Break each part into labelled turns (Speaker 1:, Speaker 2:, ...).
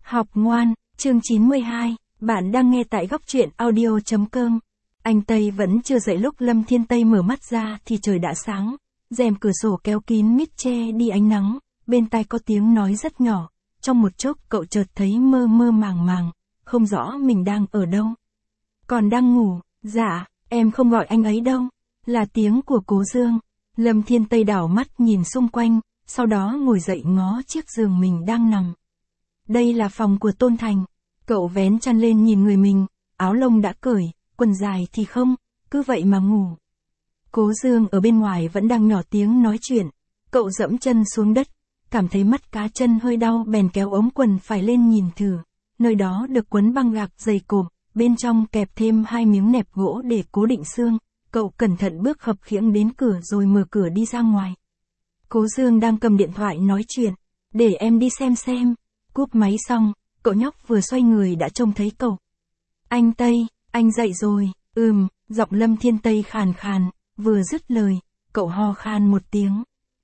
Speaker 1: Học ngoan, chương 92, bạn đang nghe tại góc truyện audio.com. Anh Tây vẫn chưa dậy lúc Lâm Thiên Tây mở mắt ra thì trời đã sáng, rèm cửa sổ kéo kín mít che đi ánh nắng, bên tai có tiếng nói rất nhỏ, trong một chốc cậu chợt thấy mơ mơ màng màng, không rõ mình đang ở đâu. Còn đang ngủ, dạ, em không gọi anh ấy đâu, là tiếng của Cố Dương. Lâm Thiên Tây đảo mắt nhìn xung quanh, sau đó ngồi dậy ngó chiếc giường mình đang nằm. Đây là phòng của Tôn Thành. Cậu vén chăn lên nhìn người mình, áo lông đã cởi, quần dài thì không, cứ vậy mà ngủ. Cố Dương ở bên ngoài vẫn đang nhỏ tiếng nói chuyện. Cậu dẫm chân xuống đất, cảm thấy mắt cá chân hơi đau bèn kéo ống quần phải lên nhìn thử. Nơi đó được quấn băng gạc dày cộm, bên trong kẹp thêm 2 miếng nẹp gỗ để cố định xương. Cậu cẩn thận bước khập khiễng đến cửa rồi mở cửa đi ra ngoài. Cố Dương đang cầm điện thoại nói chuyện. Để em đi xem. Cúp máy xong, cậu nhóc vừa xoay người đã trông thấy cậu. Anh Tây, anh dậy rồi, giọng Lâm Thiên Tây khàn khàn, vừa dứt lời, cậu ho khan một tiếng.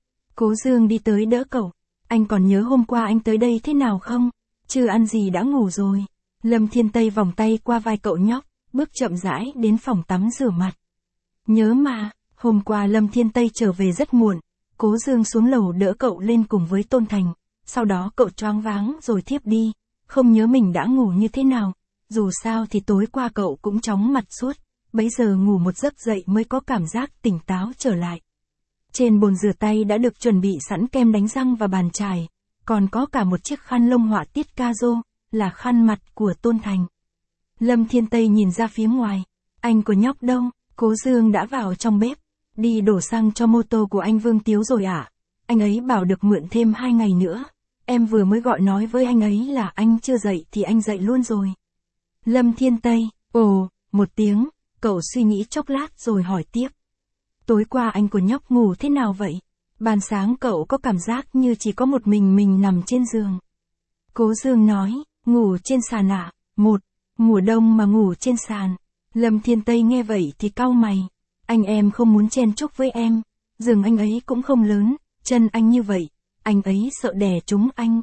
Speaker 1: Cố Dương đi tới đỡ cậu. Anh còn nhớ hôm qua anh tới đây thế nào không? Chưa ăn gì đã ngủ rồi. Lâm Thiên Tây vòng tay qua vai cậu nhóc, bước chậm rãi đến phòng tắm rửa mặt. Nhớ mà, hôm qua Lâm Thiên Tây trở về rất muộn. Cố Dương xuống lầu đỡ cậu lên cùng với Tôn Thành. Sau đó cậu choáng váng rồi thiếp đi, không nhớ mình đã ngủ như thế nào. Dù sao thì tối qua cậu cũng chóng mặt suốt, bấy giờ ngủ một giấc dậy mới có cảm giác tỉnh táo trở lại. Trên bồn rửa tay đã được chuẩn bị sẵn kem đánh răng và bàn chải, còn có cả một chiếc khăn lông họa tiết Cazo, là khăn mặt của Tôn Thành. Lâm Thiên Tây nhìn ra phía ngoài, anh của nhóc đâu? Cố Dương đã vào trong bếp, đi đổ xăng cho mô tô của anh Vương Tiếu rồi ạ. Anh ấy bảo được mượn thêm 2 ngày nữa. Em vừa mới gọi nói với anh ấy là anh chưa dậy thì anh dậy luôn rồi. Lâm Thiên Tây, một tiếng, cậu suy nghĩ chốc lát rồi hỏi tiếp. Tối qua anh của nhóc ngủ thế nào vậy? Ban sáng cậu có cảm giác như chỉ có một mình nằm trên giường. Cố Dương nói, ngủ trên sàn ạ. Mùa đông mà ngủ trên sàn. Lâm Thiên Tây nghe vậy thì cau mày. Anh em không muốn chen chúc với em. Giường anh ấy cũng không lớn, chân anh như vậy. Anh ấy sợ đè trúng anh.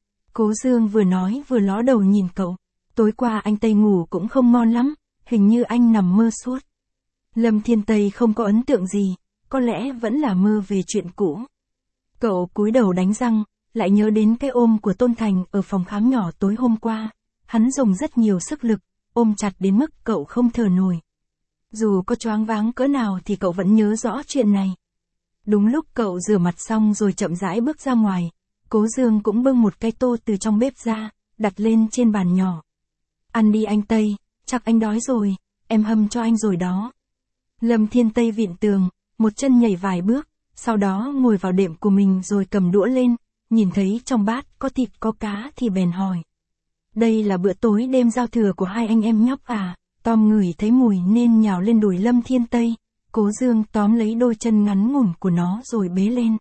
Speaker 1: Cố Dương vừa nói vừa ló đầu nhìn cậu. Tối qua anh Tây ngủ cũng không ngon lắm, hình như anh nằm mơ suốt. Lâm Thiên Tây không có ấn tượng gì, có lẽ vẫn là mơ về chuyện cũ. Cậu cúi đầu đánh răng, lại nhớ đến cái ôm của Tôn Thành ở phòng khám nhỏ tối hôm qua. Hắn dùng rất nhiều sức lực, ôm chặt đến mức cậu không thở nổi. Dù có choáng váng cỡ nào thì cậu vẫn nhớ rõ chuyện này. Đúng lúc cậu rửa mặt xong rồi chậm rãi bước ra ngoài, Cố Dương cũng bưng một cái tô từ trong bếp ra, đặt lên trên bàn nhỏ. Ăn đi anh Tây, chắc anh đói rồi, em hâm cho anh rồi đó. Lâm Thiên Tây vịn tường, một chân nhảy vài bước, sau đó ngồi vào đệm của mình rồi cầm đũa lên, nhìn thấy trong bát có thịt có cá thì bèn hỏi. Đây là bữa tối đêm giao thừa của hai anh em nhóc à? Tom ngửi thấy mùi nên nhào lên đùi Lâm Thiên Tây. Cố Dương tóm lấy đôi chân ngắn ngủn của nó rồi bế lên.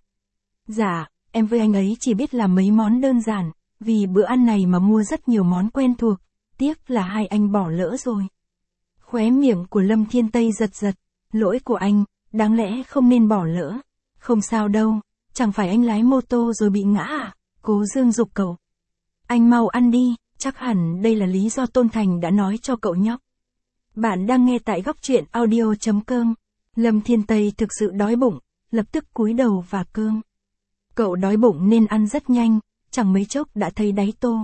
Speaker 1: Dạ, em với anh ấy chỉ biết làm mấy món đơn giản, vì bữa ăn này mà mua rất nhiều món quen thuộc, tiếc là hai anh bỏ lỡ rồi. Khóe miệng của Lâm Thiên Tây giật, lỗi của anh, đáng lẽ không nên bỏ lỡ. Không sao đâu, chẳng phải anh lái mô tô rồi bị ngã à? Cố Dương giục cậu. Anh mau ăn đi, chắc hẳn đây là lý do Tôn Thành đã nói cho cậu nhóc. Bạn đang nghe tại góc truyện audio.com. Lâm Thiên Tây thực sự đói bụng, lập tức cúi đầu và cơm. Cậu đói bụng nên ăn rất nhanh, chẳng mấy chốc đã thấy đáy tô.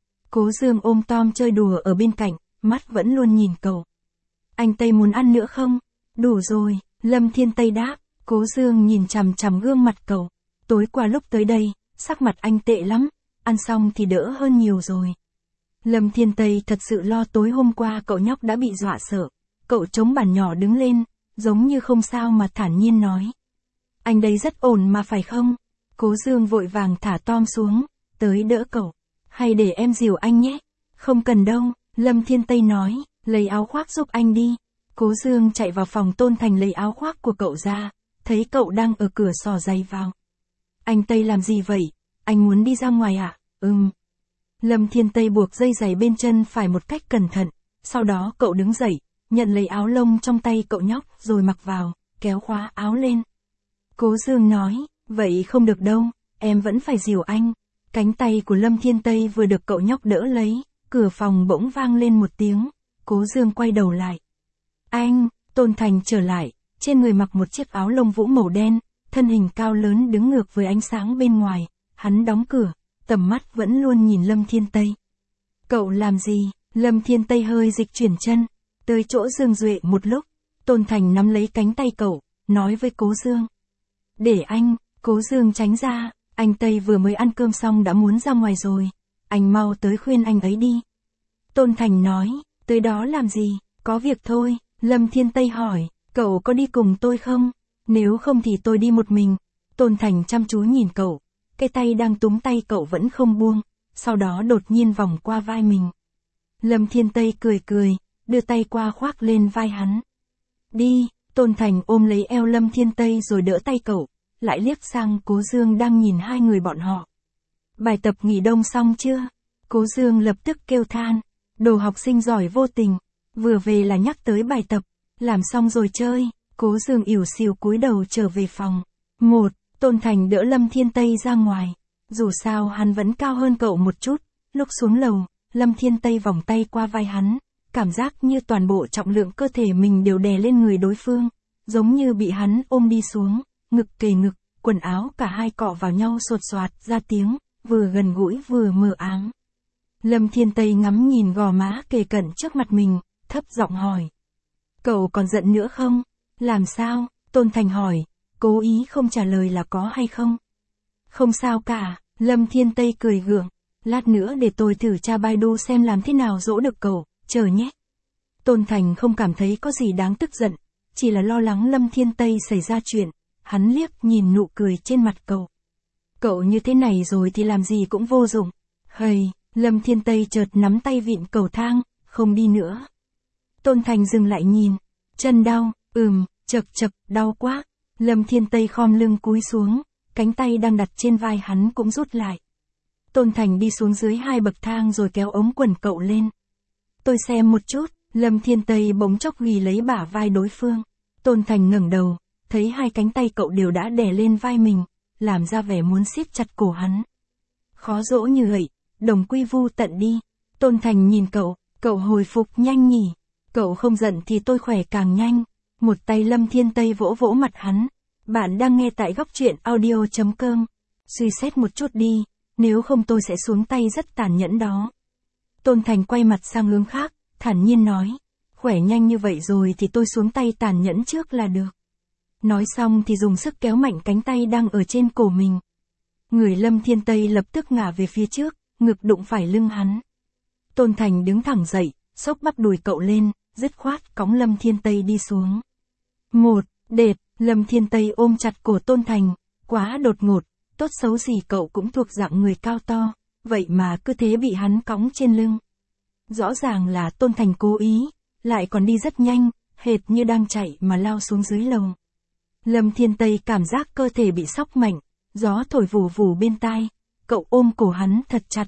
Speaker 1: Cố Dương ôm Tom chơi đùa ở bên cạnh, mắt vẫn luôn nhìn cậu. Anh Tây muốn ăn nữa không? Đủ rồi, Lâm Thiên Tây đáp. Cố Dương nhìn chằm chằm gương mặt cậu. Tối qua lúc tới đây, sắc mặt anh tệ lắm, ăn xong thì đỡ hơn nhiều rồi. Lâm Thiên Tây thật sự lo tối hôm qua cậu nhóc đã bị dọa sợ. Cậu chống bàn nhỏ đứng lên, giống như không sao mà thản nhiên nói. Anh đây rất ổn mà phải không? Cố Dương vội vàng thả Tom xuống, tới đỡ cậu. Hay để em dìu anh nhé? Không cần đâu, Lâm Thiên Tây nói, lấy áo khoác giúp anh đi. Cố Dương chạy vào phòng Tôn Thành lấy áo khoác của cậu ra, thấy cậu đang ở cửa xỏ giày vào. Anh Tây làm gì vậy? Anh muốn đi ra ngoài à? Lâm Thiên Tây buộc dây giày bên chân phải một cách cẩn thận, sau đó cậu đứng dậy, nhận lấy áo lông trong tay cậu nhóc rồi mặc vào, kéo khóa áo lên. Cố Dương nói, vậy không được đâu, em vẫn phải dìu anh. Cánh tay của Lâm Thiên Tây vừa được cậu nhóc đỡ lấy, cửa phòng bỗng vang lên một tiếng, Cố Dương quay đầu lại. Anh, Tôn Thành trở lại, trên người mặc một chiếc áo lông vũ màu đen, thân hình cao lớn đứng ngược với ánh sáng bên ngoài, hắn đóng cửa, tầm mắt vẫn luôn nhìn Lâm Thiên Tây. Cậu làm gì? Lâm Thiên Tây hơi dịch chuyển chân, tới chỗ Dương Duệ một lúc, Tôn Thành nắm lấy cánh tay cậu, nói với Cố Dương. Để anh, Cố Dương tránh ra, anh Tây vừa mới ăn cơm xong đã muốn ra ngoài rồi, anh mau tới khuyên anh ấy đi. Tôn Thành nói, tới đó làm gì, có việc thôi, Lâm Thiên Tây hỏi, cậu có đi cùng tôi không? Nếu không thì tôi đi một mình. Tôn Thành chăm chú nhìn cậu, cái tay đang túm tay cậu vẫn không buông, sau đó đột nhiên vòng qua vai mình. Lâm Thiên Tây cười cười, đưa tay qua khoác lên vai hắn. Đi, Tôn Thành ôm lấy eo Lâm Thiên Tây rồi đỡ tay cậu, lại liếc sang Cố Dương đang nhìn hai người bọn họ. Bài tập nghỉ đông xong chưa? Cố Dương lập tức kêu than, đồ học sinh giỏi vô tình, vừa về là nhắc tới bài tập, làm xong rồi chơi. Cố Dương ỉu xìu cúi đầu trở về phòng. Tôn Thành đỡ Lâm Thiên Tây ra ngoài, dù sao hắn vẫn cao hơn cậu một chút, lúc xuống lầu, Lâm Thiên Tây vòng tay qua vai hắn, cảm giác như toàn bộ trọng lượng cơ thể mình đều đè lên người đối phương, giống như bị hắn ôm đi xuống, ngực kề ngực, quần áo cả hai cọ vào nhau sột soạt ra tiếng, vừa gần gũi vừa mờ ám. Lâm Thiên Tây ngắm nhìn gò má kề cận trước mặt mình, thấp giọng hỏi. Cậu còn giận nữa không? Làm sao? Tôn Thành hỏi, cố ý không trả lời là có hay không? Không sao cả, Lâm Thiên Tây cười gượng, lát nữa để tôi thử tra Baidu xem làm thế nào dỗ được cậu, chờ nhé. Tôn Thành không cảm thấy có gì đáng tức giận, chỉ là lo lắng Lâm Thiên Tây xảy ra chuyện, hắn liếc nhìn nụ cười trên mặt cậu. Cậu như thế này rồi thì làm gì cũng vô dụng. Hầy, Lâm Thiên Tây chợt nắm tay vịn cầu thang, không đi nữa. Tôn Thành dừng lại nhìn, chân đau, chật, đau quá. Lâm Thiên Tây khom lưng cúi xuống, cánh tay đang đặt trên vai hắn cũng rút lại. Tôn Thành đi xuống dưới 2 bậc thang rồi kéo ống quần cậu lên. Tôi xem một chút, Lâm Thiên Tây bỗng chốc ghì lấy bả vai đối phương. Tôn Thành ngẩng đầu, thấy hai cánh tay cậu đều đã đè lên vai mình, làm ra vẻ muốn siết chặt cổ hắn. Khó dỗ như vậy, đồng quy vu tận đi. Tôn Thành nhìn cậu hồi phục nhanh nhỉ. Cậu không giận thì tôi khỏe càng nhanh. Một tay Lâm Thiên Tây vỗ vỗ mặt hắn. Bạn đang nghe tại góc truyện audio.com. Suy xét một chút đi, nếu không tôi sẽ xuống tay rất tàn nhẫn đó. Tôn Thành quay mặt sang hướng khác, thản nhiên nói. Khỏe nhanh như vậy rồi thì tôi xuống tay tàn nhẫn trước là được. Nói xong thì dùng sức kéo mạnh cánh tay đang ở trên cổ mình. Người Lâm Thiên Tây lập tức ngả về phía trước, ngực đụng phải lưng hắn. Tôn Thành đứng thẳng dậy, xốc bắp đùi cậu lên, dứt khoát cõng Lâm Thiên Tây đi xuống. Lâm Thiên Tây ôm chặt cổ Tôn Thành, quá đột ngột, tốt xấu gì cậu cũng thuộc dạng người cao to, vậy mà cứ thế bị hắn cõng trên lưng. Rõ ràng là Tôn Thành cố ý, lại còn đi rất nhanh, hệt như đang chạy mà lao xuống dưới lầu. Lâm Thiên Tây cảm giác cơ thể bị sóc mạnh, gió thổi vù vù bên tai, cậu ôm cổ hắn thật chặt,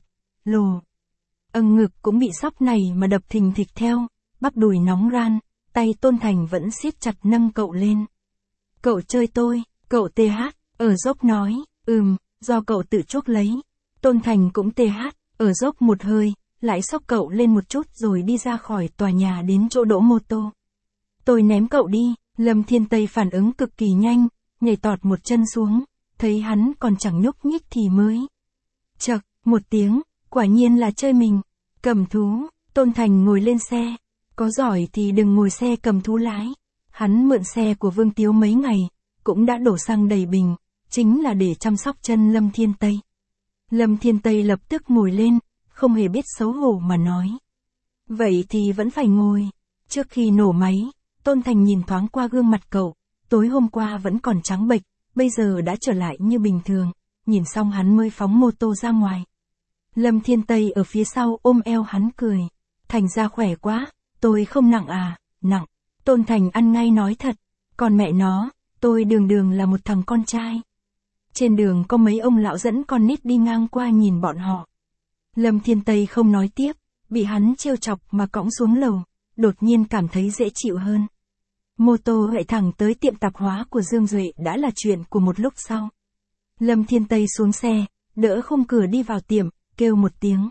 Speaker 1: ngực cũng bị sóc này mà đập thình thịch theo, bắp đùi nóng ran, tay Tôn Thành vẫn siết chặt nâng cậu lên. Cậu chơi tôi, cậu ở dốc nói, do cậu tự chuốc lấy. Tôn Thành cũng ở dốc một hơi, lại xốc cậu lên một chút rồi đi ra khỏi tòa nhà đến chỗ đỗ mô tô. Tôi ném cậu đi. Lâm Thiên Tây phản ứng cực kỳ nhanh, nhảy tọt một chân xuống, thấy hắn còn chẳng nhúc nhích thì mới. Chậc, một tiếng, quả nhiên là chơi mình. Cầm thú, Tôn Thành ngồi lên xe. Có giỏi thì đừng ngồi xe cầm thú lái. Hắn mượn xe của Vương Tiếu mấy ngày, cũng đã đổ xăng đầy bình, chính là để chăm sóc chân Lâm Thiên Tây. Lâm Thiên Tây lập tức ngồi lên, không hề biết xấu hổ mà nói. Vậy thì vẫn phải ngồi. Trước khi nổ máy, Tôn Thành nhìn thoáng qua gương mặt cậu, tối hôm qua vẫn còn trắng bệch, bây giờ đã trở lại như bình thường, nhìn xong hắn mới phóng mô tô ra ngoài. Lâm Thiên Tây ở phía sau ôm eo hắn cười, Thành ra khỏe quá, tôi không nặng à? Nặng. Tôn Thành ăn ngay nói thật, còn mẹ nó, tôi đường là một thằng con trai. Trên đường có mấy ông lão dẫn con nít đi ngang qua nhìn bọn họ. Lâm Thiên Tây không nói tiếp, bị hắn trêu chọc mà cõng xuống lầu, đột nhiên cảm thấy dễ chịu hơn. Mô tô chạy thẳng tới tiệm tạp hóa của Dương Duệ đã là chuyện của một lúc sau. Lâm Thiên Tây xuống xe, đỡ khung cửa đi vào tiệm, kêu một tiếng.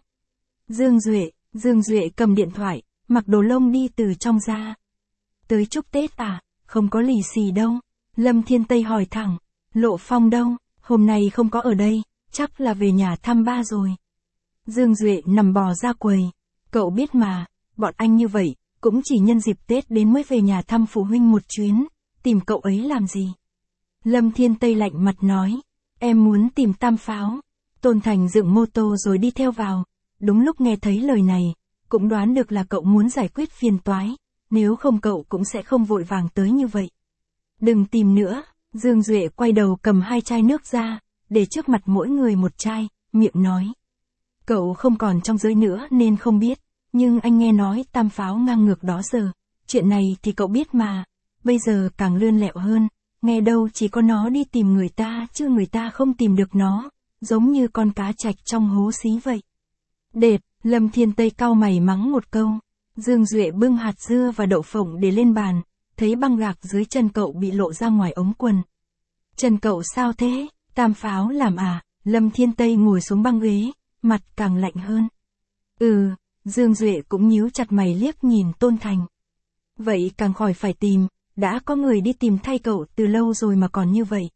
Speaker 1: Dương Duệ cầm điện thoại, mặc đồ lông đi từ trong ra. Tới chúc Tết à, không có lì xì đâu. Lâm Thiên Tây hỏi thẳng, Lộ Phong đâu, hôm nay không có ở đây, chắc là về nhà thăm ba rồi. Dương Duệ nằm bò ra quầy, cậu biết mà, bọn anh như vậy, cũng chỉ nhân dịp Tết đến mới về nhà thăm phụ huynh một chuyến, tìm cậu ấy làm gì. Lâm Thiên Tây lạnh mặt nói, em muốn tìm Tam Pháo. Tôn Thành dựng mô tô rồi đi theo vào, đúng lúc nghe thấy lời này, cũng đoán được là cậu muốn giải quyết phiền toái, nếu không cậu cũng sẽ không vội vàng tới như vậy. Đừng tìm nữa, Dương Duệ quay đầu cầm 2 chai nước ra, để trước mặt mỗi người một chai, miệng nói. Cậu không còn trong giới nữa nên không biết, nhưng anh nghe nói Tam Pháo ngang ngược đó giờ, chuyện này thì cậu biết mà, bây giờ càng lươn lẹo hơn, nghe đâu chỉ có nó đi tìm người ta chứ người ta không tìm được nó, giống như con cá trạch trong hố xí vậy. Đệt, Lâm Thiên Tây cau mày mắng một câu, Dương Duệ bưng hạt dưa và đậu phộng để lên bàn, thấy băng gạc dưới chân cậu bị lộ ra ngoài ống quần. Chân cậu sao thế, Tam Pháo làm à? Lâm Thiên Tây ngồi xuống băng ghế, mặt càng lạnh hơn. Dương Duệ cũng nhíu chặt mày liếc nhìn Tôn Thành. Vậy càng khỏi phải tìm, đã có người đi tìm thay cậu từ lâu rồi mà còn như vậy.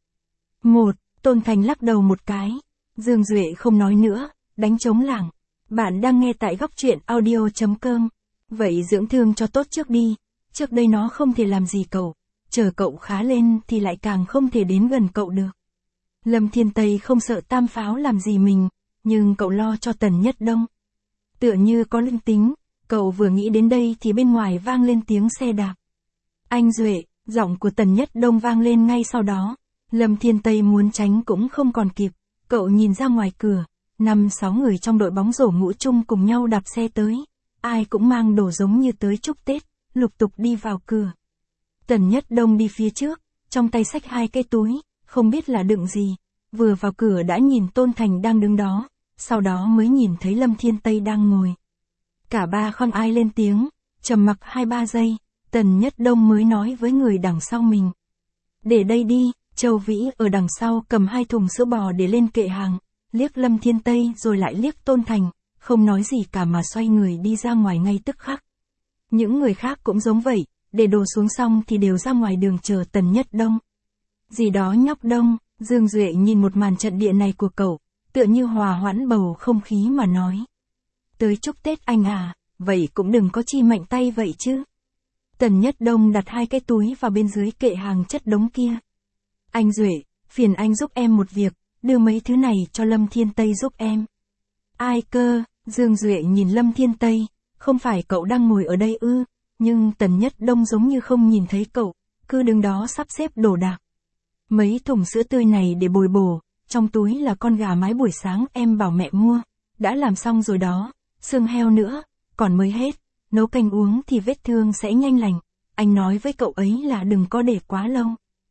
Speaker 1: Tôn Thành lắc đầu một cái. Dương Duệ không nói nữa, đánh trống lảng. Bạn đang nghe tại góc truyện audio.com. Vậy dưỡng thương cho tốt trước đi, trước đây nó không thể làm gì cậu, chờ cậu khá lên thì lại càng không thể đến gần cậu được. Lâm Thiên Tây không sợ Tam Pháo làm gì mình, nhưng cậu lo cho Tần Nhất Đông. Tựa như có linh tính, cậu vừa nghĩ đến đây thì bên ngoài vang lên tiếng xe đạp. Anh Duệ, giọng của Tần Nhất Đông vang lên ngay sau đó. Lâm Thiên Tây muốn tránh cũng không còn kịp, cậu nhìn ra ngoài cửa, 5-6 người trong đội bóng rổ ngũ chung cùng nhau đạp xe tới. Ai cũng mang đồ giống như tới chúc Tết, lục tục đi vào cửa. Tần Nhất Đông đi phía trước, trong tay xách 2 cái túi, không biết là đựng gì. Vừa vào cửa đã nhìn Tôn Thành đang đứng đó, sau đó mới nhìn thấy Lâm Thiên Tây đang ngồi. Cả ba không ai lên tiếng, trầm mặc 2-3 giây, Tần Nhất Đông mới nói với người đằng sau mình. Để đây đi, Châu Vĩ ở đằng sau cầm 2 thùng sữa bò để lên kệ hàng, liếc Lâm Thiên Tây rồi lại liếc Tôn Thành, không nói gì cả mà xoay người đi ra ngoài ngay tức khắc. Những người khác cũng giống vậy, để đồ xuống xong thì đều ra ngoài đường chờ Tần Nhất Đông. Gì đó nhóc Đông, Dương Duệ nhìn một màn trận địa này của cậu, tựa như hòa hoãn bầu không khí mà nói. Tới chúc Tết anh à, vậy cũng đừng có chi mạnh tay vậy chứ. Tần Nhất Đông đặt 2 cái túi vào bên dưới kệ hàng chất đống kia. Anh Duệ, phiền anh giúp em một việc, đưa mấy thứ này cho Lâm Thiên Tây giúp em. Ai cơ? Dương Duệ nhìn Lâm Thiên Tây, không phải cậu đang ngồi ở đây ư? Nhưng Tần Nhất Đông giống như không nhìn thấy cậu, cứ đứng đó sắp xếp đồ đạc. Mấy thùng sữa tươi này để bồi bổ, trong túi là con gà mái buổi sáng em bảo mẹ mua, đã làm xong rồi đó, xương heo nữa, còn mới hết, nấu canh uống thì vết thương sẽ nhanh lành, anh nói với cậu ấy là đừng có để quá lâu.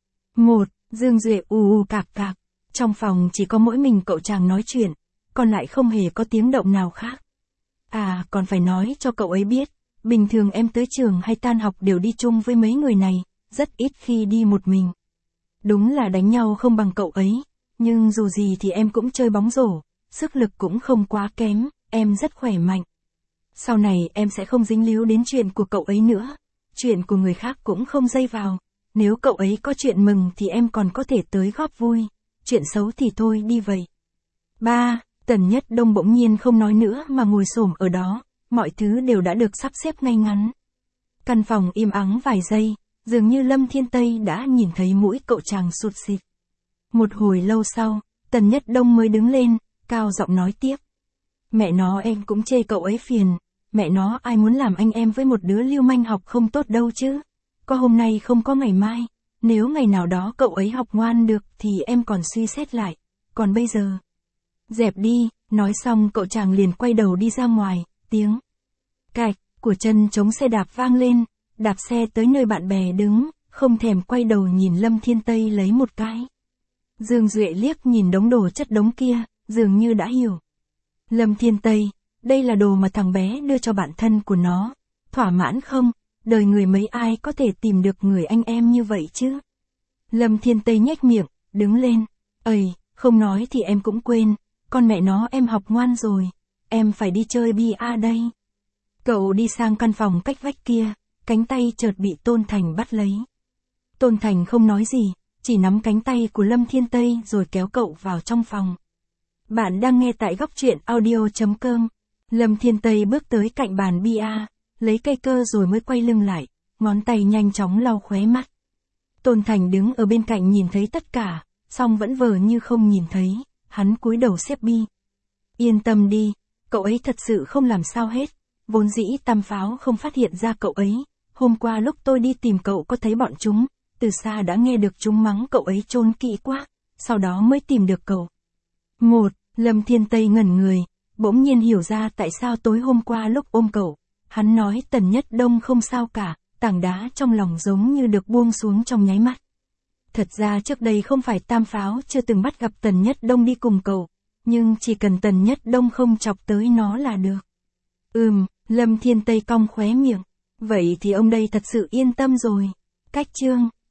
Speaker 1: Dương Duệ cạc, trong phòng chỉ có mỗi mình cậu chàng nói chuyện, còn lại không hề có tiếng động nào khác. À, còn phải nói cho cậu ấy biết, bình thường em tới trường hay tan học đều đi chung với mấy người này, rất ít khi đi một mình. Đúng là đánh nhau không bằng cậu ấy, nhưng dù gì thì em cũng chơi bóng rổ, sức lực cũng không quá kém, em rất khỏe mạnh. Sau này em sẽ không dính líu đến chuyện của cậu ấy nữa, chuyện của người khác cũng không dây vào, nếu cậu ấy có chuyện mừng thì em còn có thể tới góp vui, chuyện xấu thì thôi đi vậy. Tần Nhất Đông bỗng nhiên không nói nữa mà ngồi xổm ở đó, mọi thứ đều đã được sắp xếp ngay ngắn. Căn phòng im ắng vài giây, dường như Lâm Thiên Tây đã nhìn thấy mũi cậu chàng sụt xịt. Một hồi lâu sau, Tần Nhất Đông mới đứng lên, cao giọng nói tiếp. Mẹ nó em cũng chê cậu ấy phiền, mẹ nó ai muốn làm anh em với một đứa lưu manh học không tốt đâu chứ. Có hôm nay không có ngày mai, nếu ngày nào đó cậu ấy học ngoan được thì em còn suy xét lại, còn bây giờ. Dẹp đi, nói xong cậu chàng liền quay đầu đi ra ngoài, tiếng cạch của chân chống xe đạp vang lên, đạp xe tới nơi bạn bè đứng, không thèm quay đầu nhìn Lâm Thiên Tây lấy một cái. Dương Duệ liếc nhìn đống đồ chất đống kia, dường như đã hiểu. Lâm Thiên Tây, đây là đồ mà thằng bé đưa cho bạn thân của nó, thỏa mãn không? Đời người mấy ai có thể tìm được người anh em như vậy chứ? Lâm Thiên Tây nhếch miệng, đứng lên. Không nói thì em cũng quên, con mẹ nó em học ngoan rồi, em phải đi chơi bia đây. Cậu đi sang căn phòng cách vách kia, cánh tay chợt bị Tôn Thành bắt lấy. Tôn Thành không nói gì, chỉ nắm cánh tay của Lâm Thiên Tây rồi kéo cậu vào trong phòng. Bạn đang nghe tại góc truyện audio.com. Lâm Thiên Tây bước tới cạnh bàn bia, lấy cây cơ rồi mới quay lưng lại, ngón tay nhanh chóng lau khóe mắt. Tôn Thành đứng ở bên cạnh nhìn thấy tất cả, song vẫn vờ như không nhìn thấy, hắn cúi đầu xếp bi. Yên tâm đi, cậu ấy thật sự không làm sao hết, vốn dĩ Tam Pháo không phát hiện ra cậu ấy, hôm qua lúc tôi đi tìm cậu có thấy bọn chúng, từ xa đã nghe được chúng mắng cậu ấy trốn kỹ quá, sau đó mới tìm được cậu. Lâm Thiên Tây ngẩn người, bỗng nhiên hiểu ra tại sao tối hôm qua lúc ôm cậu, hắn nói Tần Nhất Đông không sao cả, tảng đá trong lòng giống như được buông xuống trong nháy mắt. Thật ra trước đây không phải Tam Pháo chưa từng bắt gặp Tần Nhất Đông đi cùng cậu, nhưng chỉ cần Tần Nhất Đông không chọc tới nó là được. Lâm Thiên Tây cong khóe miệng, vậy thì ông đây thật sự yên tâm rồi. Cách chương